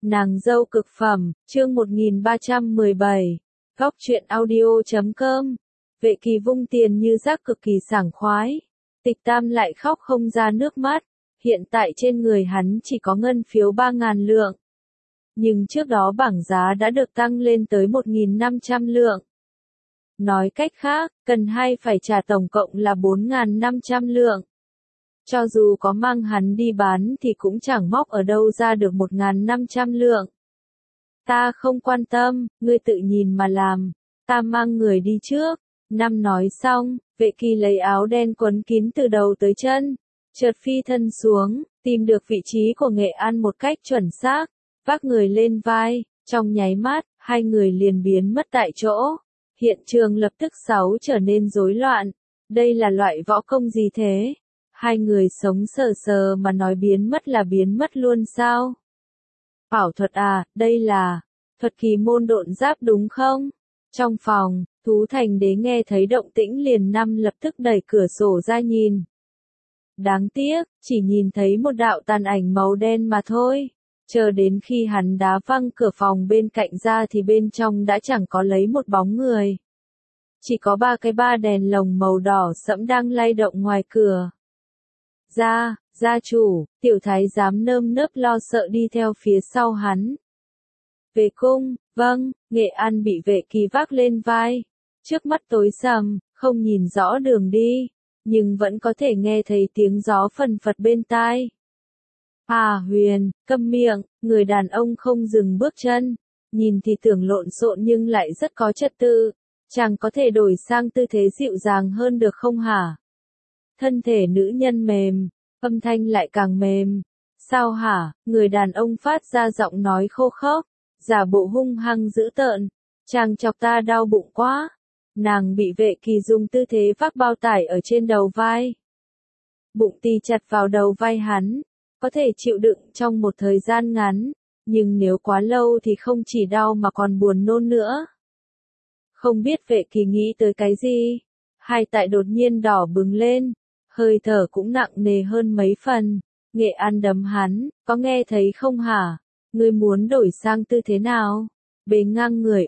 Nàng dâu cực phẩm, chương 1317. Góc truyện audio.com. Vệ Kỳ vung tiền như rác cực kỳ sảng khoái. Tịch Tam lại khóc không ra nước mắt. Hiện tại trên người hắn chỉ có ngân phiếu 3.000 lượng. Nhưng trước đó bảng giá đã được tăng lên tới 1.500 lượng. Nói cách khác, cần phải trả tổng cộng là 4.500 lượng. Cho dù có mang hắn đi bán thì cũng chẳng móc ở đâu ra được 1.500 lượng. Ta không quan tâm, ngươi tự nhìn mà làm, ta mang người đi trước. Năm nói xong, Vệ Kỳ lấy áo đen quấn kín từ đầu tới chân, chợt phi thân xuống, tìm được vị trí của Nghệ An một cách chuẩn xác, vác người lên vai, trong nháy mắt, hai người liền biến mất tại chỗ. Hiện trường lập tức trở nên rối loạn. Đây là loại võ công gì thế? Hai người sống sờ sờ mà nói biến mất là biến mất luôn sao? Ảo thuật à, đây là thuật kỳ môn độn giáp đúng không? Trong phòng, Thú Thành Đế nghe thấy động tĩnh liền lập tức đẩy cửa sổ ra nhìn. Đáng tiếc, chỉ nhìn thấy một đạo tàn ảnh màu đen mà thôi. Chờ đến khi hắn đá văng cửa phòng bên cạnh ra thì bên trong đã chẳng có lấy một bóng người. Chỉ có ba đèn lồng màu đỏ sẫm đang lay động ngoài cửa. Gia chủ, tiểu thái giám nơm nớp lo sợ đi theo phía sau hắn. Về cung, vâng, Nghệ An bị Vệ Kỳ vác lên vai. Trước mắt tối sầm, không nhìn rõ đường đi, nhưng vẫn có thể nghe thấy tiếng gió phần phật bên tai. Huyền, câm miệng, người đàn ông không dừng bước chân. Nhìn thì tưởng lộn xộn nhưng lại rất có trật tự. Chàng có thể đổi sang tư thế dịu dàng hơn được không hả? Thân thể nữ nhân mềm, âm thanh lại càng mềm. Sao hả? Người đàn ông phát ra giọng nói khô khốc, giả bộ hung hăng dữ tợn. Chàng chọc ta đau bụng quá. Nàng bị Vệ Kỳ dùng tư thế vác bao tải ở trên đầu vai. Bụng tì chặt vào đầu vai hắn, có thể chịu đựng trong một thời gian ngắn, nhưng nếu quá lâu thì không chỉ đau mà còn buồn nôn nữa. Không biết Vệ Kỳ nghĩ tới cái gì, hai tại đột nhiên đỏ bừng lên, hơi thở cũng nặng nề hơn mấy phần. Nghệ An đấm hắn, có nghe thấy không hả? Ngươi muốn đổi sang tư thế nào? Bế ngang người,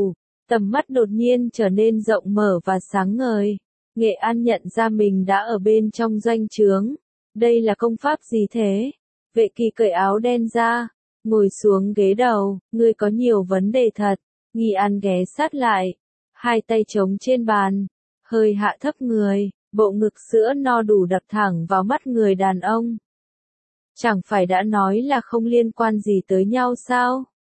tầm mắt đột nhiên trở nên rộng mở và sáng ngời. Nghệ An nhận ra mình đã ở bên trong doanh trướng. Đây là công pháp gì thế? Vệ Kỳ cởi áo đen ra, ngồi xuống ghế đầu, ngươi có nhiều vấn đề thật. Nghi An ghé sát lại, hai tay chống trên bàn, hơi hạ thấp người, bộ ngực sữa no đủ đập thẳng vào mắt người đàn ông. Chẳng phải đã nói là không liên quan gì tới nhau sao?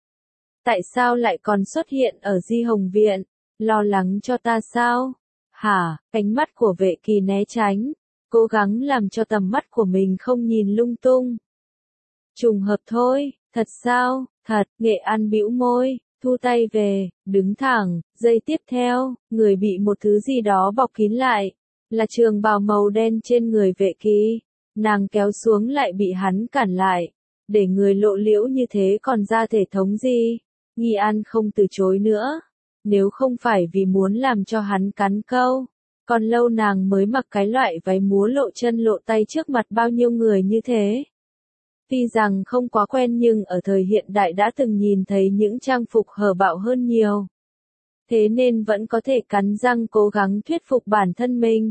Tại sao lại còn xuất hiện ở Di Hồng Viện? Lo lắng cho ta sao? Hả? Ánh mắt của Vệ Kỳ né tránh, cố gắng làm cho tầm mắt của mình không nhìn lung tung. Trùng hợp thôi, thật sao? Thật, Nghệ An bĩu môi, thu tay về, đứng thẳng, giây tiếp theo, người bị một thứ gì đó bọc kín lại, là trường bào màu đen trên người Vệ Kỳ. Nàng kéo xuống lại bị hắn cản lại, để người lộ liễu như thế còn ra thể thống gì? Nghi An không từ chối nữa, nếu không phải vì muốn làm cho hắn cắn câu, còn lâu nàng mới mặc cái loại váy múa lộ chân lộ tay trước mặt bao nhiêu người như thế. Tuy rằng không quá quen nhưng ở thời hiện đại đã từng nhìn thấy những trang phục hở bạo hơn nhiều. Thế nên vẫn có thể cắn răng cố gắng thuyết phục bản thân mình.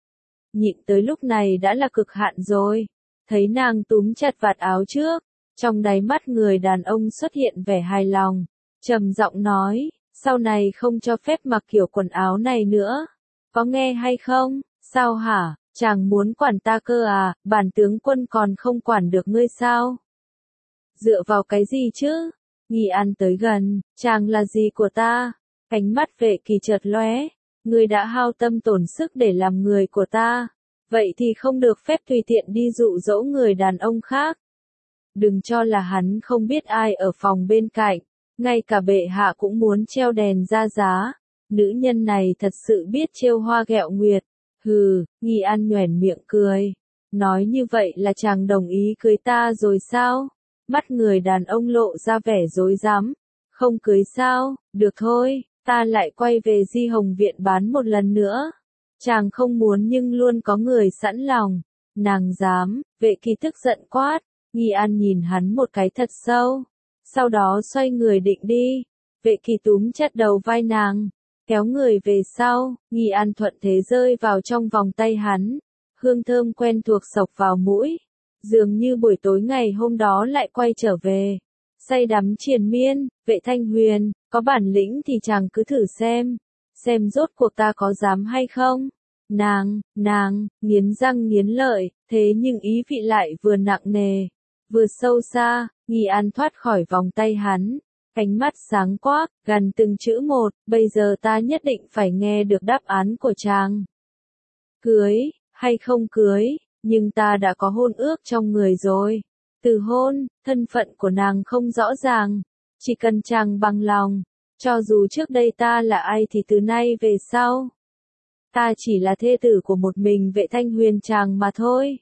Nhịn tới lúc này đã là cực hạn rồi. Thấy nàng túm chặt vạt áo trước, trong đáy mắt người đàn ông xuất hiện vẻ hài lòng, trầm giọng nói, sau này không cho phép mặc kiểu quần áo này nữa. Có nghe hay không? Sao hả? Chàng muốn quản ta cơ à? Bản tướng quân còn không quản được ngươi sao? Dựa vào cái gì chứ? Nghi An tới gần, chàng là gì của ta? Ánh mắt Vệ Kỳ chợt lóe, ngươi đã hao tâm tổn sức để làm người của ta, vậy thì không được phép tùy tiện đi dụ dỗ người đàn ông khác. Đừng cho là hắn không biết ai ở phòng bên cạnh, ngay cả bệ hạ cũng muốn treo đèn ra giá. Nữ nhân này thật sự biết trêu hoa ghẹo nguyệt. Hừ, Nghi An nhoẻn miệng cười. Nói như vậy là chàng đồng ý cưới ta rồi sao? Mắt người đàn ông lộ ra vẻ rối rắm. Không cưới sao? Được thôi, ta lại quay về Di Hồng Viện bán một lần nữa. Chàng không muốn nhưng luôn có người sẵn lòng. Nàng dám, Vệ Kỳ tức giận quát. Nghi An nhìn hắn một cái thật sâu. sau đó xoay người định đi. Vệ Kỳ túm chặt đầu vai nàng, kéo người về sau, Nghi An thuận thế rơi vào trong vòng tay hắn, hương thơm quen thuộc xộc vào mũi, dường như buổi tối ngày hôm đó lại quay trở về, say đắm triền miên. Vệ Thanh Huyền, có bản lĩnh thì chàng cứ thử xem rốt cuộc ta có dám hay không. Nàng, nghiến răng nghiến lợi, thế nhưng ý vị lại vừa nặng nề, vừa sâu xa. Nghi An thoát khỏi vòng tay hắn, ánh mắt sáng quắc, gần từng chữ một, bây giờ ta nhất định phải nghe được đáp án của chàng. Cưới, hay không cưới, nhưng ta đã có hôn ước trong người rồi. Từ hôn, thân phận của nàng không rõ ràng, chỉ cần chàng bằng lòng, cho dù trước đây ta là ai thì từ nay về sau, ta chỉ là thê tử của một mình Vệ Thanh Huyền chàng mà thôi.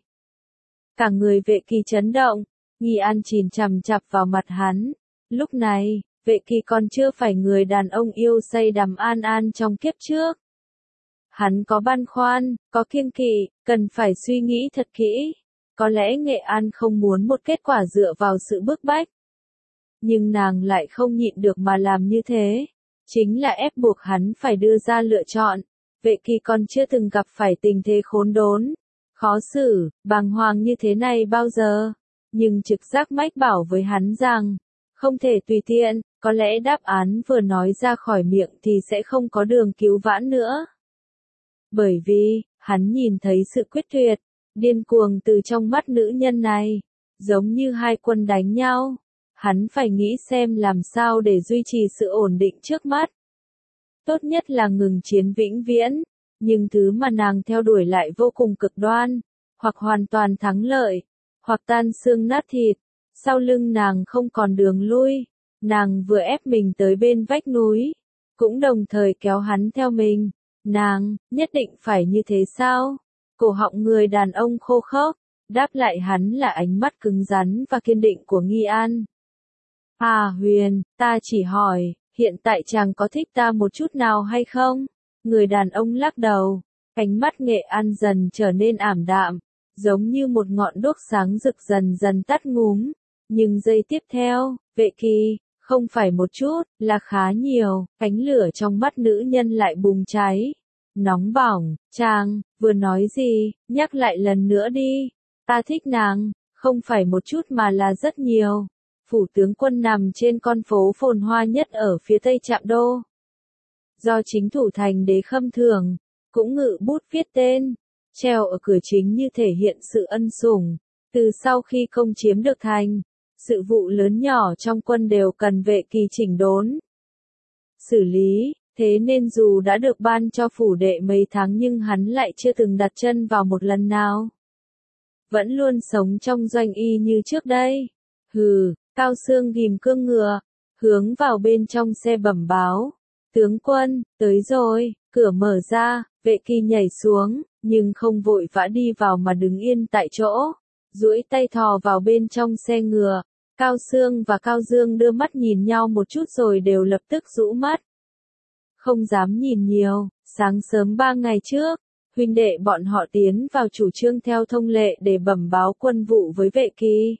Cả người Vệ Kỳ chấn động, Nghi An chìm chằm chằm vào mặt hắn. Lúc này, Vệ Kỳ còn chưa phải người đàn ông yêu say đắm an trong kiếp trước. Hắn có băn khoăn, có kiêng kỵ, cần phải suy nghĩ thật kỹ. Có lẽ Nghệ An không muốn một kết quả dựa vào sự bức bách. Nhưng nàng lại không nhịn được mà làm như thế. Chính là ép buộc hắn phải đưa ra lựa chọn. Vệ Kỳ còn chưa từng gặp phải tình thế khốn đốn, khó xử, bàng hoàng như thế này bao giờ. Nhưng trực giác mách bảo với hắn rằng, không thể tùy tiện, có lẽ đáp án vừa nói ra khỏi miệng thì sẽ không có đường cứu vãn nữa. Bởi vì, hắn nhìn thấy sự quyết tuyệt, điên cuồng từ trong mắt nữ nhân này, giống như hai quân đánh nhau. Hắn phải nghĩ xem làm sao để duy trì sự ổn định trước mắt. Tốt nhất là ngừng chiến vĩnh viễn, nhưng thứ mà nàng theo đuổi lại vô cùng cực đoan, hoặc hoàn toàn thắng lợi, hoặc tan xương nát thịt. Sau lưng nàng không còn đường lui, nàng vừa ép mình tới bên vách núi, cũng đồng thời kéo hắn theo mình. Nàng, nhất định phải như thế sao? Cổ họng người đàn ông khô khốc, đáp lại hắn là ánh mắt cứng rắn và kiên định của Nghi An. Huyền, ta chỉ hỏi, hiện tại chàng có thích ta một chút nào hay không? Người đàn ông lắc đầu, ánh mắt Nghệ An dần trở nên ảm đạm, giống như một ngọn đuốc sáng rực dần dần tắt ngúm. Nhưng giây tiếp theo, Vệ Kỳ, không phải một chút, là khá nhiều, ánh lửa trong mắt nữ nhân lại bùng cháy. Nóng bỏng, chàng, vừa nói gì, nhắc lại lần nữa đi. Ta thích nàng, không phải một chút mà là rất nhiều. Phủ tướng quân nằm trên con phố phồn hoa nhất ở phía tây Trạm Đô. Do chính thủ thành đế Khâm Thường, cũng ngự bút viết tên, treo ở cửa chính như thể hiện sự ân sủng. Từ sau khi công chiếm được thành, sự vụ lớn nhỏ trong quân đều cần Vệ Kỳ chỉnh đốn, xử lý, thế nên dù đã được ban cho phủ đệ mấy tháng nhưng hắn lại chưa từng đặt chân vào một lần nào. Vẫn luôn sống trong doanh y như trước đây. Cao Xương ghim cương ngựa, hướng vào bên trong xe bẩm báo. Tướng quân, tới rồi, cửa mở ra, Vệ Kỳ nhảy xuống, nhưng không vội vã đi vào mà đứng yên tại chỗ, duỗi tay thò vào bên trong xe ngựa. Cao Xương và Cao Dương đưa mắt nhìn nhau một chút rồi đều lập tức rũ mắt. Không dám nhìn nhiều, sáng sớm 3 ngày trước, huynh đệ bọn họ tiến vào chủ trương theo thông lệ để bẩm báo quân vụ với Vệ Kỳ.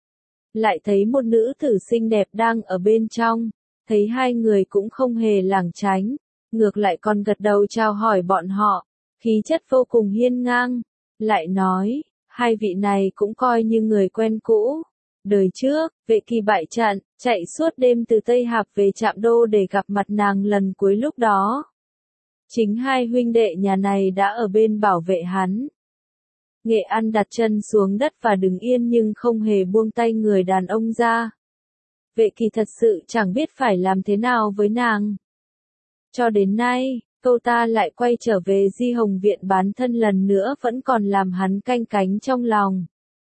Lại thấy một nữ tử xinh đẹp đang ở bên trong, thấy hai người cũng không hề lảng tránh, ngược lại còn gật đầu chào hỏi bọn họ, khí chất vô cùng hiên ngang. Lại nói, hai vị này cũng coi như người quen cũ. Đời trước, Vệ Kỳ bại trận, chạy suốt đêm từ Tây Hạp về Trạm Đô để gặp mặt nàng lần cuối lúc đó. Chính hai huynh đệ nhà này đã ở bên bảo vệ hắn. Nghệ An đặt chân xuống đất và đứng yên nhưng không hề buông tay người đàn ông ra. Vệ Kỳ thật sự chẳng biết phải làm thế nào với nàng. Cho đến nay, câu ta lại quay trở về Di Hồng Viện bán thân lần nữa vẫn còn làm hắn canh cánh trong lòng.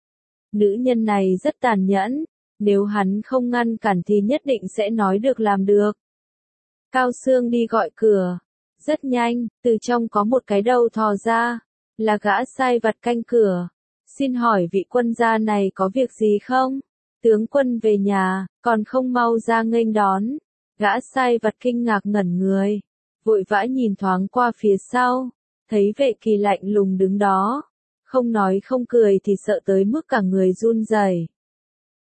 Nữ nhân này rất tàn nhẫn, nếu hắn không ngăn cản thì nhất định sẽ nói được làm được. Cao Xương đi gọi cửa. Rất nhanh, từ trong có một cái đầu thò ra, là gã sai vặt canh cửa. Xin hỏi vị quân gia này có việc gì không? Tướng quân về nhà, còn không mau ra nghênh đón. Gã sai vặt kinh ngạc ngẩn người, vội vã nhìn thoáng qua phía sau, thấy Vệ Kỳ lạnh lùng đứng đó, không nói không cười thì sợ tới mức cả người run rẩy.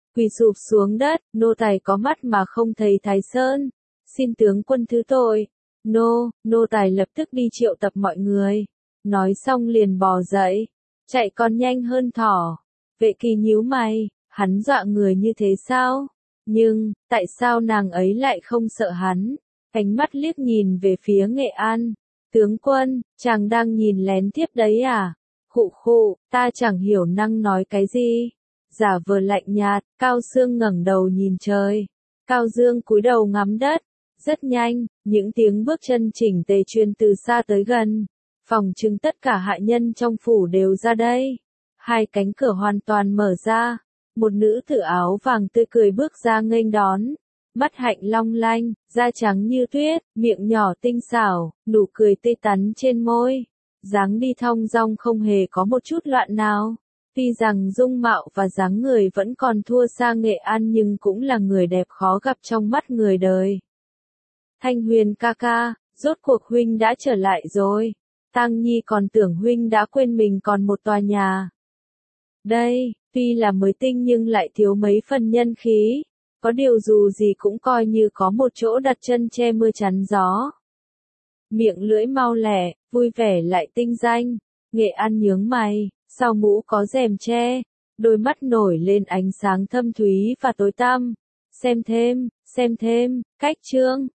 quỳ sụp xuống đất, nô tài có mắt mà không thấy Thái Sơn, xin tướng quân thứ tội. Nô tài lập tức đi triệu tập mọi người. Nói xong liền bò dậy, chạy còn nhanh hơn thỏ. Vệ Kỳ nhíu mày, hắn dọa người như thế sao? Nhưng, tại sao nàng ấy lại không sợ hắn? Ánh mắt liếc nhìn về phía Nghệ An. Tướng quân, chàng đang nhìn lén tiếp đấy à? Khụ, ta chẳng hiểu năng nói cái gì. Giả vờ lạnh nhạt, Cao Sương ngẩng đầu nhìn trời. Cao Dương cúi đầu ngắm đất. Rất nhanh, những tiếng bước chân chỉnh tề truyền từ xa tới gần. Phòng trưng tất cả hạ nhân trong phủ đều ra đây. Hai cánh cửa hoàn toàn mở ra. Một nữ tử áo vàng tươi cười bước ra nghênh đón. Mắt hạnh long lanh, da trắng như tuyết, miệng nhỏ tinh xảo, nụ cười tươi tắn trên môi. Dáng đi thong dong không hề có một chút loạn nào. Tuy rằng dung mạo và dáng người vẫn còn thua xa Nghệ An nhưng cũng là người đẹp khó gặp trong mắt người đời. Thanh Huyền ca ca, rốt cuộc huynh đã trở lại rồi. Tang Nhi còn tưởng huynh đã quên mình còn một tòa nhà. Đây, tuy là mới tinh nhưng lại thiếu mấy phần nhân khí. Có điều dù gì cũng coi như có một chỗ đặt chân che mưa chắn gió. Miệng lưỡi mau lẻ, vui vẻ lại tinh danh. Nghệ An nhướng mày, sau mũ có rèm che. Đôi mắt nổi lên ánh sáng thâm thúy và tối tăm. Xem thêm, cách chương.